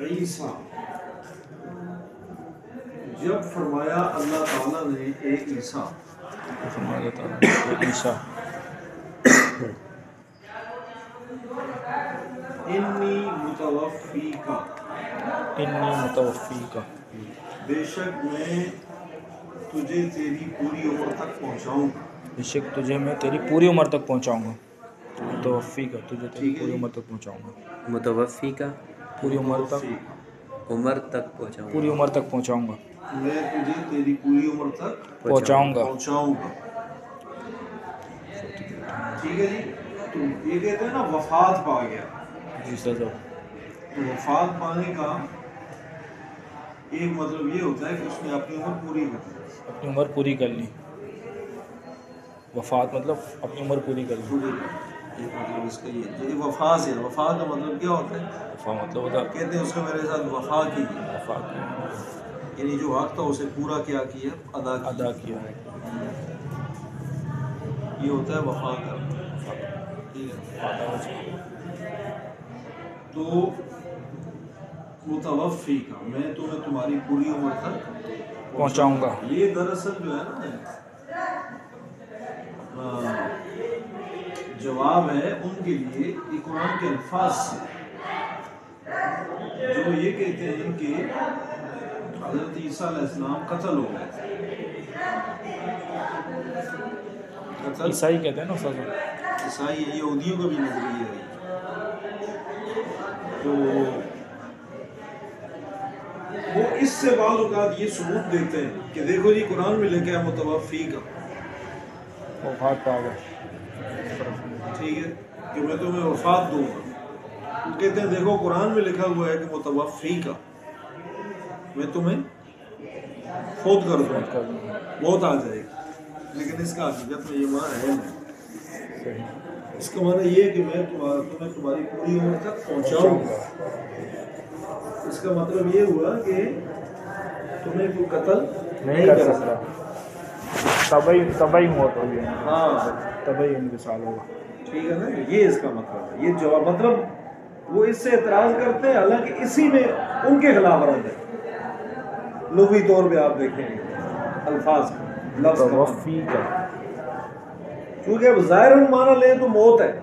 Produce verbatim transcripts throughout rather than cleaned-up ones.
عیسیٰ، جب فرمایا اللہ تعالیٰ نے اے عیسیٰ، فرمایا تعالیٰ نے عیسیٰ انی متوفیک، انی متوفیک، بے شک میں تجھے تیری پوری عمر تک پہنچاؤں گا، بے شک تجھے میں تیری پوری عمر تک پہنچاؤں گا، متوفیک تجھے تیری ٹھیک ہے پوری جی؟ عمر تک پہنچاؤں گا، متوفی کا پوری عمر تک عمر تک پہنچاؤں پوری عمر تک پہنچاؤں گا، میں تجھے تیری پوری عمر تک پہنچاؤں گا۔ پہنچاؤں گا، ٹھیک ہے جی؟ تو یہ کہتے ہیں نا وفات پا گیا، جی سر صاحب، تو وفات پانے کا ایک مطلب یہ ہوتا ہے کہ اس نے اپنی عمر پوری کر لی، اپنی عمر پوری کر لی، وفات مطلب اپنی عمر پوری کر لی، پوری کر لی، ایک مطلب اس کا یہ ہے۔ یہ وفا سے، وفا کا مطلب کیا ہوتا ہے؟ وفا مطلب ہوتا کہتے ہیں اس نے میرے ساتھ وفا کی، وفا کی، یعنی جو حق تھا اسے پورا کیا کیا، ادا کیا، ادا کیا، یہ ہوتا ہے وفا کا، ٹھیک ہے؟ تو متوفی کا، میں تمہیں تمہاری پوری عمر تک پہنچاؤں گا۔ یہ دراصل جو ہے نا جواب ہے ان کے لیے کہ قرآن کے الفاظ سے جو یہ کہتے ہیں کہ حضرت عیسیٰ علیہ السلام قتل ہو گئے تھے، قتل عیسائی کہتے ہیں نا استاد صاحب، عیسائی یہودیوں کا بھی نظریہ ہے، تو وہ اس سے بعض اوقات یہ ثبوت دیتے ہیں کہ دیکھو جی قرآن میں لکھا ہے متوفی کا، وفات پا گئے، ٹھیک ہے، کہ میں تمہیں وفات دوں گا، وہ کہتے ہیں دیکھو قرآن میں لکھا ہوا ہے کہ متوفی کا، میں تمہیں خود کر دوں گا، موت آ جائے گی، لیکن اس کا حقیقت میں یہ معنی ہے نہیں، اس کا معنی یہ ہے کہ میں تمہارا تمہیں تمہاری پوری عمر تک پہنچاؤں گا، اس کا مطلب یہ ہوا کہ تمہیں کوئی قتل نہیں کر سکتا، تبھی تبھی موت ہوگی، ہاں تبھی انتقال ہوگا، ٹھیک ہے نا، یہ اس کا مطلب ہے، یہ جواب مطلب وہ اس سے اعتراض کرتے ہیں، حالانکہ اسی میں ان کے خلاف رد ہے، لغوی طور پہ آپ دیکھیں گے الفاظ کا، لفظ کا معنی، متوفی کا، کیونکہ اب ظاہر معنی لیں تو موت ہے،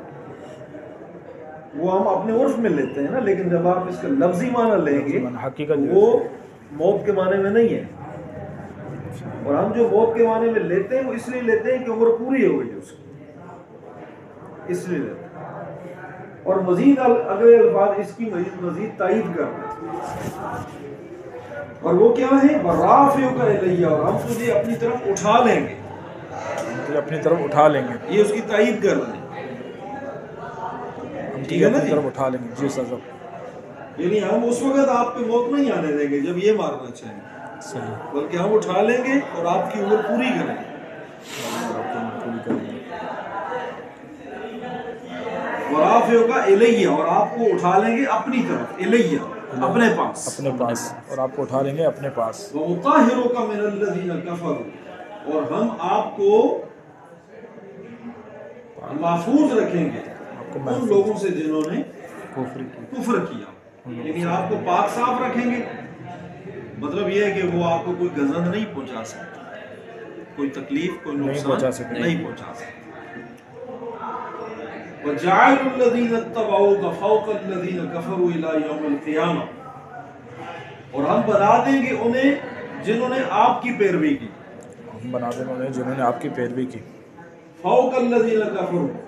وہ ہم اپنے عرف میں لیتے ہیں نا، لیکن جب آپ اس کا لفظی معنی لیں گے حقیقت تو وہ موت کے معنی میں نہیں ہے، اور ہم جو موت کے معنی میں لیتے ہیں وہ اس لیے لیتے ہیں کہ عمر پوری ہو گئی اس کی، اس لیے لیتے ہیں، اور مزید اگلے الفاظ اس کی مزید مزید تائید کرتے ہیں، اور وہ کیا ہے وَرَافِعُكَ إِلَيَّ، اور ہم تجھے اپنی طرف اٹھا لیں گے، ہم اپنی طرف اٹھا لیں گے، یہ اس کی تائید کر رہے ہیں، ہم ٹھیک ہے نا اپنی جی؟ طرف اٹھا لیں گے، جی استاد صاحب، یعنی ہم اس وقت آپ پہ موت نہیں آنے دیں گے جب یہ مارنا چاہیں گے، صحیح، بلکہ ہم اٹھا لیں گے اور آپ کی عمر پوری کریں گے، پوری کریں گے، وَرَافِعُكَ إِلَيَّ، اور آپ کو اٹھا لیں گے اپنی طرف، الیہ اپنے پاس، اپنے پاس، اور آپ کو اٹھا لیں گے اپنے پاس، وَمُطَهِّرُكَ مِنَ الَّذِينَ كَفَرُوا، اور ہم آپ کو محفوظ رکھیں گے ان لوگوں سے جنہوں نے کفر کی، کفر کیا، یعنی آپ کو پاک صاف رکھیں گے، مطلب یہ ہے کہ وہ آپ کو کوئی گزند نہیں پہنچا سکتا، کوئی تکلیف کوئی نہیں نقصان پہنچا سکتے، نہیں پہنچا سکتا، وَجَعَلُوا الَّذِينَ اتَّبَعُوكَ فَوْقَ الَّذِينَ كَفَرُوا إِلَى يَوْمِ الْقِيَامَةِ، اور ہم بنا دیں گے انہیں جنہوں نے آپ کی پیروی کی، ہم بنا دیں گے انہیں جنہوں نے آپ کی پیروی کی، فَوْقَ الَّذِينَ كَفَرُوا،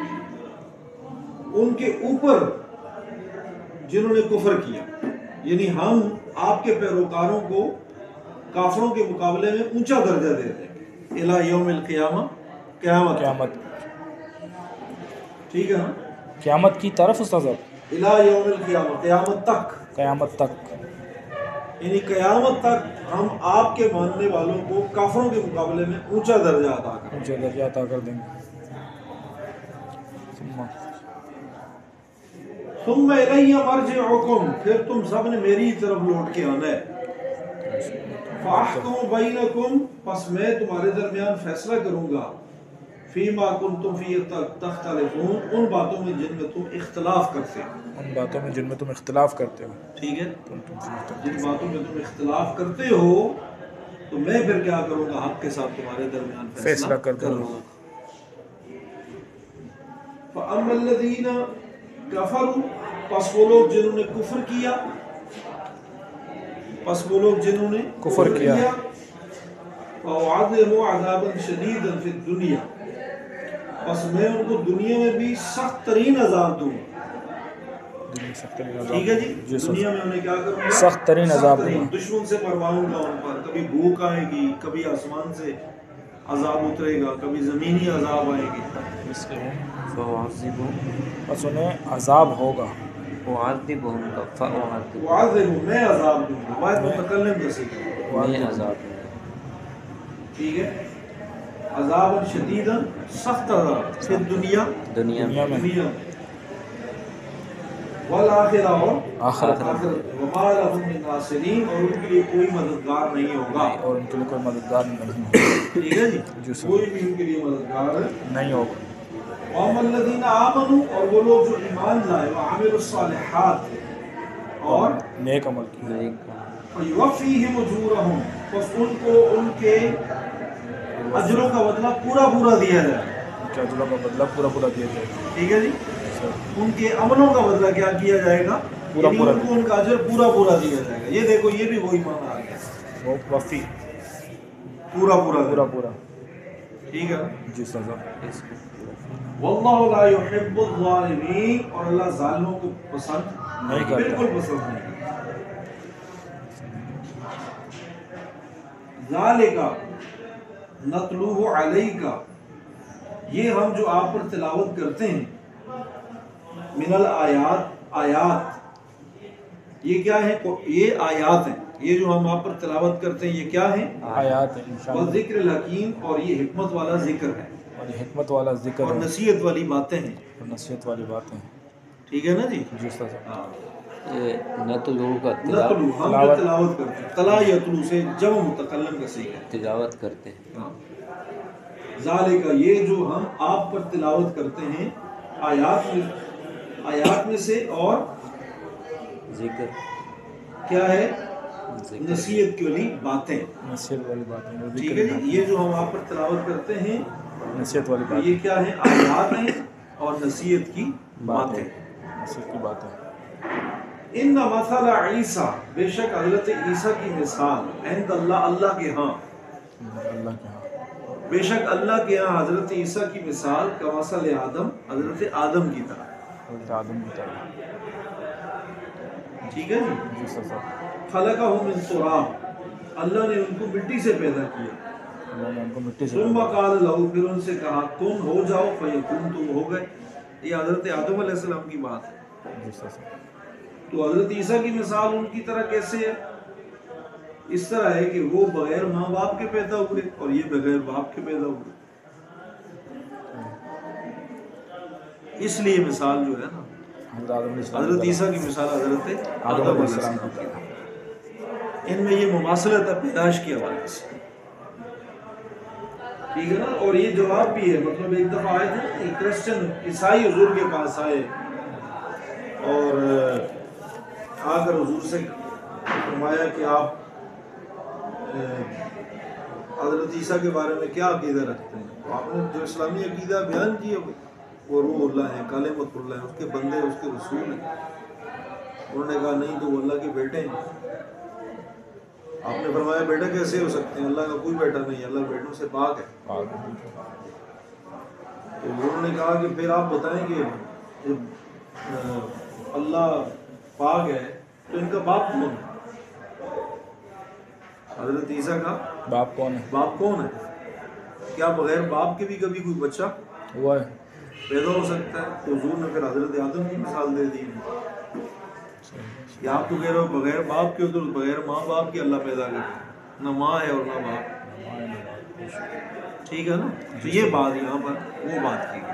ان کے اوپر جنہوں نے کفر کیا، یعنی ہم آپ کے پیروکاروں کو کافروں کے مقابلے میں اونچا درجہ دے دیں گے، الی یوم القیامہ، قیامت، قیامت، ٹھیک ہے نا، قیامت کی طرف استاد صاحب، الی یوم القیامہ، قیامت تک، قیامت تک، یعنی قیامت تک ہم آپ کے ماننے والوں کو کافروں کے مقابلے میں اونچا درجہ عطا کریں گے، اونچا درجہ عطا کر دیں گے، ثم الی مرجعکم، پھر تم سب نے میری طرف لوٹ کے آنا ہے، فاحکم بینکم، پس میں تمہارے درمیان فیصلہ کروں گا، فیما کنتم فی تختلفون، ان باتوں میں جن میں تم اختلاف کرتے ہو، ان باتوں میں جن میں تم اختلاف کرتے ہو، ٹھیک ہے، کنتم فیہ جن باتوں میں تم اختلاف کرتے ہو تو میں پھر کیا کروں گا، حق کے ساتھ تمہارے درمیان فیصلہ فیصلہ کر دوں کروں گا۔ فَأَمَّا الَّذِينَ كَفَرُوا، پس وہ لوگ جنہوں نے کفر کیا، پس وہ لوگ جنہوں نے کفر کیا، فَأُعَذِّبُهُمْ عَذَابًا شَدِيدًا فِي الدُّنْيَا، پس میں ان کو دنیا میں بھی سخت ترین عذاب دوں گا، سخت ترین عذاب، ٹھیک ہے جی، جی سر، دنیا میں انہیں کیا کروں گا، سخت ترین عذاب دوں گا، دشمن سے مرواؤں گا ان پر، کبھی بھوک آئے گی، کبھی آسمان سے عذاب اترے گا، کبھی زمینی عذاب آئے گی، فَأُعَذِّبُهُمْ، بس انہیں عذاب ہوگا، أُعَذِّبُهُمْ کا فَأُعَذِّبُهُمْ، وعذب میں عذاب دوں گا، واحد متکلم کا صیغہ ہے، میں عذاب دوں گا، ٹھیک ہے، عذاب شدیدا، سخت عذاب، پھر دنیا دنیا دنیا میں، میں، دنیا میں، والآخرہ، اور آخرت میں، آخرت، وما لهم من ناصرین، اور ان کے لیے کوئی مددگار نہیں ہوگا، اور ان کے لیے کوئی مددگار نہیں ہوگا، ٹھیک ہے جی، جو سر کوئی بھی ان کے لیے مددگار نہیں ہوگا۔ وَأَمَّا الَّذِينَ آمَنُوا، اور وہ لوگ جو ایمان لائے، وَعَمِلُوا الصَّالِحَاتِ، اور نیک عمل کی، نیک کام، وَيُوَفِّيهِمْ أُجُورَهُمْ، بس ان کو ان کے اجروں کا بدلہ پورا پورا دیا جائے، ان کے اجروں کا بدلہ پورا پورا دیا جائے گا، ٹھیک ہے جی، سر ان کے عملوں کا بدلہ کیا کیا جائے گا، پورا یعنی پورا ان کو ان کا اجر پورا پورا دیا جائے گا، یہ دیکھو یہ بھی وہی معنی آ گیا، وہ وفی، پورا پورا پورا دیا، پورا، ٹھیک ہے، جی سر، اس کو پورا واللہ لا يحب الظالمین، اور اللہ ظالموں کو پسند نہیں کرتا، بالکل پسند نہیں کرتا۔ ذالک نتلوہ علیک، یہ ہم جو آپ پر تلاوت کرتے ہیں، من الآیات، آیات، یہ کیا ہے، یہ آیات ہیں، یہ جو ہم آپ پر تلاوت کرتے ہیں یہ کیا ہیں، آیات ہے انشاءاللہ، والذکر الحکیم، اور یہ حکمت والا ذکر ہے، اور یہ حکمت والا ذکر اور ہے، نصیحت والی باتیں ہیں، اور نصیحت والی باتیں ہیں، ٹھیک ہے نا جی، جی سر، ہاں، یہ نتلو کا نتلو، تلاوت ہم جو تلاوت کرتے ہیں، تلا یتلو سے جمع متکلم کا صیغہ ہے، تلاوت کرتے ہیں، ہاں، ذالک، یہ جو ہم آپ پر تلاوت کرتے ہیں، آیات میں، آیات میں سے، اور ذکر، کیا ہے، ذکر، نصیحت کے لیے باتیں، نصیحت والی باتیں، اور ٹھیک ذکر ہے بھی جی، یہ جو ہم آپ پر تلاوت کرتے ہیں نصیحت والی تو باتیں، یہ کیا ہے، آیات ہیں اور نصیحت کی باتیں۔ نصیحت کی باتیں، ان مثل عیسیٰ، بے شک حضرت عیسیٰ کی مثال، عند اللہ، اللہ کے ہاں، اللہ کے ہاں، بے شک اللہ کے ہاں حضرت عیسیٰ کی مثال، کمثل آدم، حضرت آدم کی طرح، حضرت آدم کی طرح، ٹھیک ہے جی، جی سر، خلقہ من تراب، اللہ نے ان کو مٹی سے پیدا کیا، اللہ نے ان کو مٹی سے ثم پیدا کیا، قال لہو، پھر ان سے کہا کن ہو جاؤ، فیکون، تم ہو گئے، یہ حضرت آدم علیہ السلام کی بات ہے، جی سر، تو حضرت عیسیٰ کی مثال ان کی طرح کیسے ہے، اس طرح ہے کہ وہ بغیر ماں باپ کے پیدا ہوئے اور یہ بغیر باپ کے پیدا ہوئے، اس لیے مثال جو ہے نا، حضرت آدم علیہ السلام حضرت کی عیسیٰ طرح، کی مثال حضرت آدم آدم علیہ علیہ السلام السلام کی طرح، ان میں یہ مماثلت ہے پیدائش کے حوالے سے، ٹھیک ہے نا، اور یہ جواب بھی ہے، مطلب ایک دفعہ آئے تھے نا، ایک کرسچن عیسائی حضور کے پاس آئے اور آ کر حضور سے فرمایا کہ آپ حضرت عیسیٰ کے بارے میں کیا عقیدہ رکھتے ہیں، تو آپ نے جو اسلامی عقیدہ بیان کیا وہ روح اللہ ہے، کلمۃ اللہ ہے، اس کے بندے، اس کے رسول ہیں، انہوں نے کہا نہیں تو وہ اللہ کے بیٹے ہیں، آپ نے فرمایا بیٹا کیسے ہو سکتے ہیں، اللہ کا کوئی بیٹا نہیں، اللہ بیٹوں سے پاک ہے، تو انہوں نے کہا کہ پھر آپ بتائیں کہ جب اللہ پاک ہے تو ان کا باپ کون ہے، حضرت عیسیٰ کا باپ کون ہے، باپ کون ہے، کیا بغیر باپ کے بھی کبھی کوئی بچہ ہوا ہے، پیدا ہو سکتا ہے، تو حضور نے پھر حضرت آدم کی مثال دے دی، کہ آپ تو کہہ رہے ہو بغیر باپ کے، تو بغیر ماں باپ کے اللہ پیدا کرتے، نہ ماں ہے اور نہ باپ، ٹھیک ہے نا، تو یہ بات یہاں پر وہ بات کی گئی۔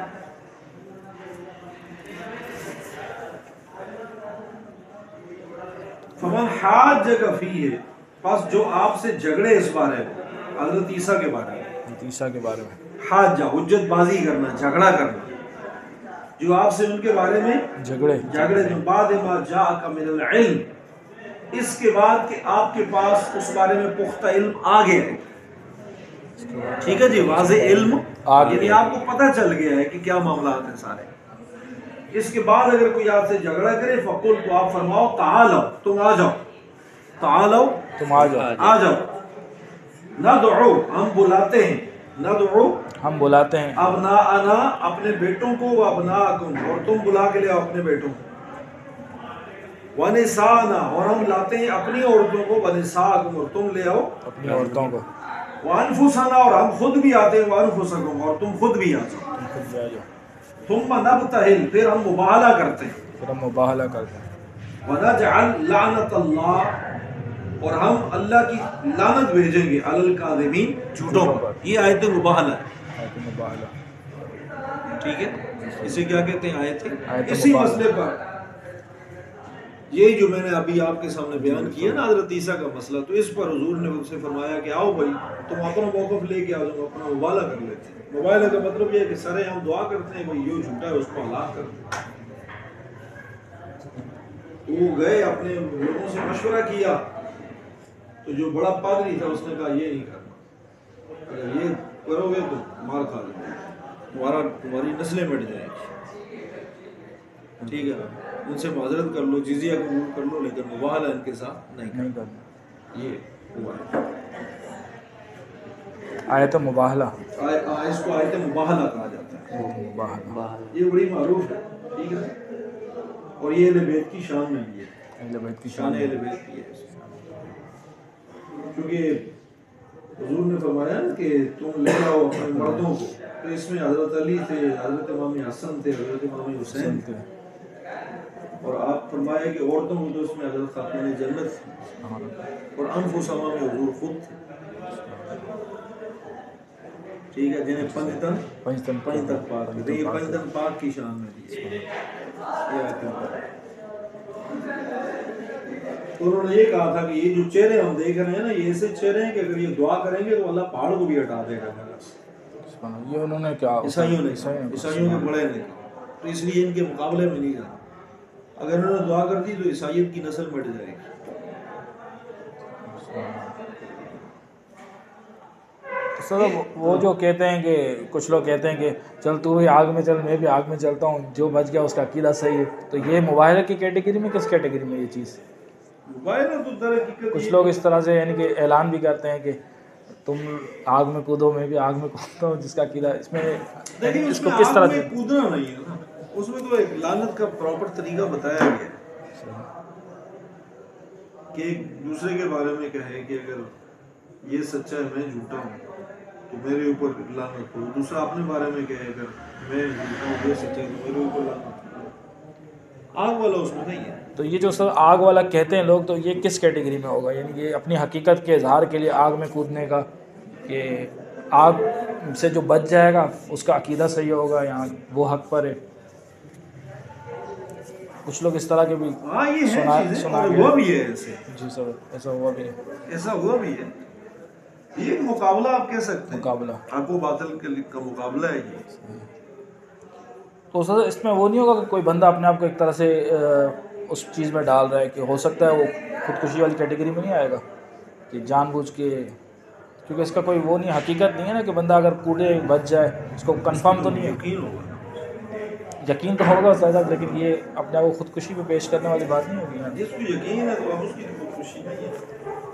فمن حاجک فیہ، پس جو آپ سے جھگڑے اس بارے میں، حضرت عیسیٰ کے بارے میں، حضرت عیسیٰ کے بارے میں، حاجہ حجت بازی کرنا، جھگڑا کرنا، جو آپ سے ان کے بارے میں جھگڑے جھگڑے جو بعد ما جاءک من العلم، اس کے بعد کہ آپ کے پاس اس بارے میں پختہ علم آ گیا ہے. ٹھیک ہے جی، واضح علم آ گیا، یعنی آپ کو پتہ چل گیا ہے کہ کیا معاملات ہیں سارے. اس کے بعد اگر کوئی آپ سے جھگڑا کرے فقل، تو آپ فرماؤ تعالو، تم آ جاؤ، تعالو تم آ جاؤ، آ جاؤ، ندعو ہم بلاتے ہیں، ندعو ہم بلاتے ہیں ابناءنا اپنے بیٹوں کو، وابناءکم اور تم بلا کے لے آؤ اپنے بیٹوں کو، ونساءنا اور ہم لاتے ہیں اپنی عورتوں کو، ونساءکم اور تم لے آؤ اپنی عورتوں کو، وانفسنا اور ہم خود بھی آتے ہیں، وانفسکم اور تم خود بھی آتے ہو. تم خود بھی آ جاؤ، ثم نبتہل پھر ہم مباہلہ کرتے ہیں، پھر ہم مباہلہ کرتے ہیں. ونجعل لعنت اللہ اور ہم اللہ کی لعنت بھیجیں گے علی الکاذبین جھوٹوں پر. یہ آیت مباہلہ ہے، آیت مباہلہ، ٹھیک ہے. اسے کیا کہتے ہیں؟ آیت آیت اسی مباہلہ. مسئلے پر یہ جو میں نے ابھی آپ کے سامنے بیان کیا نا حضرت عیسیٰ کا مسئلہ، تو اس پر حضور نے ان سے فرمایا کہ آؤ بھائی تم اپنا موقف لے کے آ جاؤ، اپنا مباہلہ کر لیتے ہیں. مباہلہ کا مطلب یہ ہے کہ سارے ہم دعا کرتے ہیں بھائی یہ جھوٹا ہے اس کو ہلاک کر دیں. تو وہ گئے اپنے لوگوں سے مشورہ کیا، تو جو بڑا پادری تھا اس نے کہا یہ نہیں کرنا، اگر یہ کرو گے تو مار کھا لیں گے، تمہارا تمہاری نسلیں مٹ جائیں گی. ٹھیک ہے نا، ان سے معذرت کر لو، جزیہ قبول کر لو، لیکن مباہلہ ان کے ساتھ نہیں نہیں کرنا. کرنا. یہ ہوا ہے آیت مباہلہ، آئے- آئے- اس کو آیت مباہلہ کہا جاتا ہے. آیت مباہلہ، باہر یہ بڑی معروف ہے، ٹھیک ہے، اور یہ اہل بیت کی شان میں بھی ہے، اہل بیت کی شان شان اہل بیت کی ہے. کیونکہ حضور نے فرمایا نا کہ تم لے آؤ اپنے مردوں کو، تو اس میں حضرت علی تھے، حضرت امام حسن تھے، حضرت امام حسین تھے، اور آپ فرمایا کہ عورتوں کو تو اس میں حضرت خاتون جنت تھی، اور انفسما میں حضور خود تھے. ٹھیک ہے، جنہیں پنجتن پنجتن پنجتن پاک تھے، یہ پنجتن پاک کی شان میں دی ہے. یہ آیت مبارکہ. تو انہوں نے یہ کہا تھا کہ یہ جو چہرے ہم دیکھ رہے ہیں نا، یہ ایسے چہرے ہیں کہ اگر یہ دعا کریں گے تو اللہ پہاڑ کو بھی ہٹا دے گا جگہ سے. یہ انہوں نے کیا عیسائیوں نے عیسائیوں کے بڑے نے، تو اس لیے ان کے مقابلے میں نہیں جانا. اگر انہوں نے دعا کر دی تو عیسائیت کی نسل مٹ جائے گی. سر وہ جو کہتے ہیں کہ کچھ لوگ کہتے ہیں کہ چل تو بھی آگ میں چل، میں بھی آگ میں چلتا ہوں، جو بچ گیا اس کا عقیدہ صحیح ہے، تو یہ مباہلہ کی کیٹیگری میں کس کیٹیگری میں یہ چیز؟ مباہلہ تو در حقیقت کچھ لوگ اس طرح سے یعنی کہ اعلان بھی کرتے ہیں کہ تم آگ میں کودو، میں بھی آگ میں کودتا ہوں، جس کا عقیدہ اس میں دیکھیں، اس اس کو میں کس آگ طرح میں سے کودنا نہیں ہے نا، اس میں تو ایک لعنت کا پراپر طریقہ بتایا گیا ہے کہ ایک دوسرے کے بارے میں کہے کہ اگر یہ سچا ہے میں جھوٹا ہوں تو میرے اوپر لعنت ہو، دوسرا اپنے بارے میں کہے اگر میں جھوٹا ہوں یہ سچا ہے تو میرے اوپر لعنت ہو. آگ والا اس میں نہیں ہے. تو یہ جو سر آگ والا کہتے ہیں لوگ، تو یہ کس کیٹیگری میں ہوگا؟ یعنی یہ اپنی حقیقت کے اظہار کے لیے آگ میں کودنے کا، کہ آگ سے جو بچ جائے گا اس کا عقیدہ صحیح ہوگا یا وہ حق پر ہے؟ کچھ لوگ اس طرح کے بھی ہاں یہ ہے سنا چیزیں، سنا اور گیا ہوا ہے. بھی ہے ایسے، جی سر، ایسا ہوا بھی ہے، ایسا ہوا بھی ہے. یہ ایک مقابلہ آپ کہہ سکتے ہیں، مقابلہ. حق و باطل کا مقابلہ ہے یہ. تو سر اس میں وہ نہیں ہوگا کہ کوئی بندہ اپنے آپ کو ایک طرح سے اس چیز میں ڈال رہا ہے کہ ہو سکتا ہے وہ خودکشی والی کیٹیگری میں نہیں آئے گا کہ جان بوجھ کے، کیونکہ اس کا کوئی وہ نہیں، حقیقت نہیں ہے نا کہ بندہ اگر کوڑے بچ جائے، اس کو کنفرم تو نہیں ہے. یقین ہوگا، یقین تو ہوگا زیادہ، لیکن یہ اپنے آپ کو خودکشی پہ پیش کرنے والی بات نہیں ہوگی نا. جس کو یقین ہے تو اب اس کی خودکشی نہیں ہے،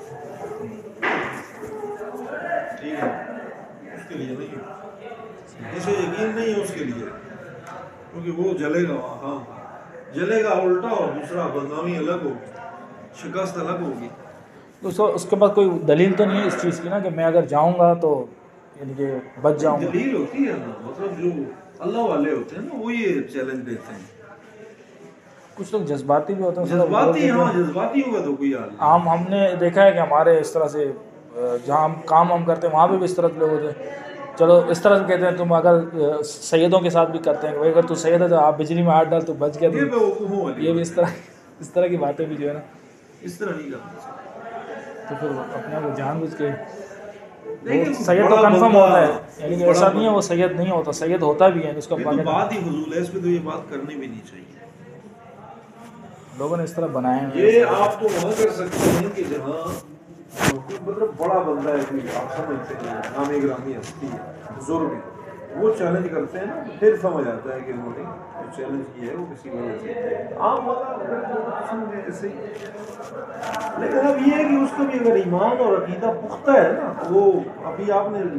ٹھیک ہے، اس کے لیے نہیں ہے. جسے یقین نہیں ہے اس کے لیے، کیونکہ وہ جلے گا، ہاں جلے گا الٹا، اور دوسرا بدنامی الگ ہوگی، شکست الگ ہوگی. تو سر اس کے بعد کوئی دلیل تو نہیں ہے اس چیز کی نا کہ میں اگر جاؤں گا تو یعنی کہ بچ جاؤں گا؟ دلیل ہوتی ہے نا، مطلب جو اللہ والے ہوتے ہیں نا وہ یہ چیلنج دیتے ہیں. کچھ لوگ جذباتی بھی ہوتے ہیں سر، جذباتی، ہاں جذباتی ہوگا تو کوئی حال نہیں. عام ہم نے دیکھا ہے کہ ہمارے اس طرح سے جہاں ہم کام ہم کرتے ہیں وہاں پہ بھی اس طرح کے لوگ ہوتے ہیں. چلو اس طرح سے کہتے ہیں تم اگر سیدوں کے ساتھ بھی کرتے ہیں کہ بھائی اگر تو سید ہے تو آپ بجلی میں ہاتھ ڈال تو بچ گیا. یہ بیوقوفوں والی یہ بھی اس طرح اس طرح کی باتیں بھی جو ہے نا، اس طرح نہیں کرنا. تو پھر اپنے آپ کو جان بوجھ کے لیکن سید تو بڑا کنفرم بندہ- ہوتا ہے، یعنی کہ ایسا بڑا نہیں ہے وہ سید نہیں ہوتا، سید ہوتا بھی ہے، اس کا یہ تو باقاعدہ بات ہی فضول ہے، اس پہ تو یہ بات کرنی بھی نہیں چاہیے. لوگوں نے اس طرح بنائے ہیں. یہ آپ تو وہاں کر سکتے ہیں کہ جہاں مطلب بڑا بندہ ہے، کوئی آپ سمجھتے ہیں نامی گرامی ہستی ہے، بزرگ ہے، وہ چیلنج کرتے ہیں نا، پھر سمجھ آتا ہے کہ انہوں نے جو چیلنج کی ہے وہ کسی وجہ سے عام بندہ سمجھے ایسے ہی. لیکن اب یہ ہے کہ اس کا بھی اگر ایمان اور عقیدہ پختہ ہے نا، وہ ابھی آپ نے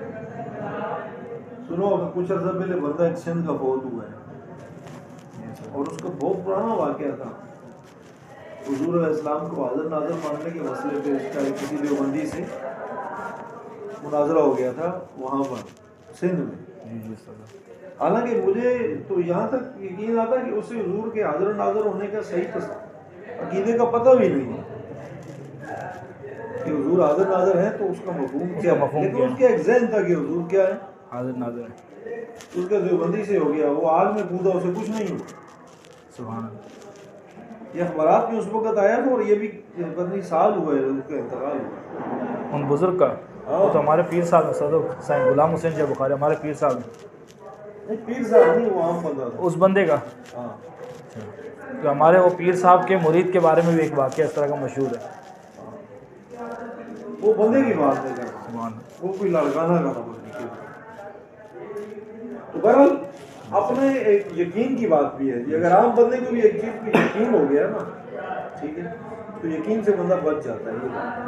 سنو کچھ عرصہ پہلے بندہ ایک سندھ کا فوت ہوا ہے اور اس کا بہت پرانا واقعہ تھا. حضور علیہ السلام کو حاضر ناظر ماننے کے مسئلے پہ اس کا کسی دیوبندی سے مناظرہ ہو گیا تھا وہاں پر سندھ میں. حالانکہ مجھے تو یہاں تک یقین آتا کہ اسے حضور کے حاضر ناظر ہونے کا صحیح عقیدے کا پتہ بھی نہیں ہے کہ حضور حاضر ناظر ہیں تو اس کا مفہوم کیا ہے. لیکن اس کا ایک ذہن تھا کہ حضور کیا ہے، حاضر ناظر ہے. اس کا دیوبندی سے ہو گیا، وہ آگ میں کودا، اسے کچھ نہیں ہوا. سبحان اللہ. یہ اخبارات میں اس وقت آیا تھا اور یہ بھی پتنی سال ہوا ہے اس کا انتقال ہوا ان بزرگ کا. وہ تو ہمارے پیر صاحب ہیں، صدر سائیں غلام حسین شاہ بخاری ہمارے پیر صاحب ہیں. پیر صاحب نہیں، وہ عام بندہ تھا اس بندے کا. ہاں. کہ ہمارے وہ پیر صاحب کے مرید کے بارے میں بھی ایک واقعہ اس طرح کا مشہور ہے. وہ بندے کی بات نہیں کرتا، سبحان اللہ. وہ کوئی لڑکانہ کا نمبر نہیں. تو بہرحال اپنے ایک یقین کی بات بھی ہے جی. اگر عام بندے کو بھی ایک چیز پہ یقین ہو گیا نا، ٹھیک ہے، تو یقین سے بندہ بچ جاتا ہے. یہ بات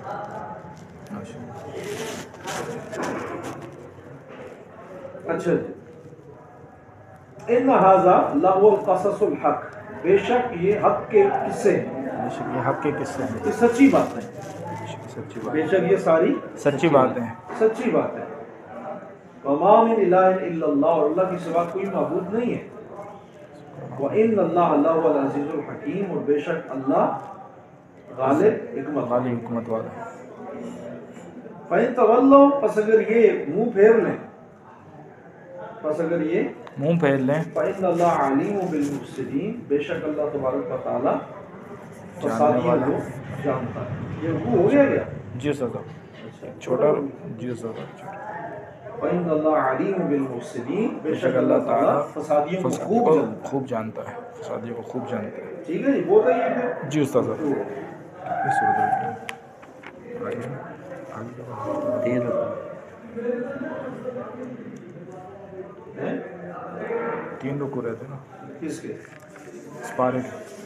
اچھا جی. ان ھذا لہو القصص الحق، بے شک یہ حق کے قصے ہیں، بے شک یہ حق کے قصے ہیں، یہ سچی بات ہے. سچی بات، بے شک یہ ساری سچی بات ہے. سچی بات ہے. وما من الہ الا اللہ، اور اللہ کے سوا کوئی معبود نہیں ہے. وان اللہ لہو العزیز الحکیم، اور بے شک اللہ غالب حکمت غالب حکمت والا. فَإِن تَوَلَّوْا، پس اگر یہ منہ پھیر لیں، پس اگر یہ منہ پھیر لیں، فَإِنَّ اللَّهَ عَلِيمٌ بِالْمُفْسِدِينَ، بے شک اللہ تبارک و تعالیٰ فسادیوں کو جانتا ہے. یہ رکوع ہو گیا کیا؟ جی استاد صاحب چھوٹا. جی استاد صاحب. فَإِنَّ اللَّهَ عَلِيمٌ بِالْمُفْسِدِينَ، بے شک اللہ تعالیٰ فسادیوں کو فسادیوں خوب کو جانتا ہے. خوب جانتا ہے، فسادیوں کو خوب جانتا ہے. ٹھیک ہے جی، وہ تو یہ کہ جی استاد صاحب. اس صورت تین تین رکو رہتے نا کس کے اس پارے کے.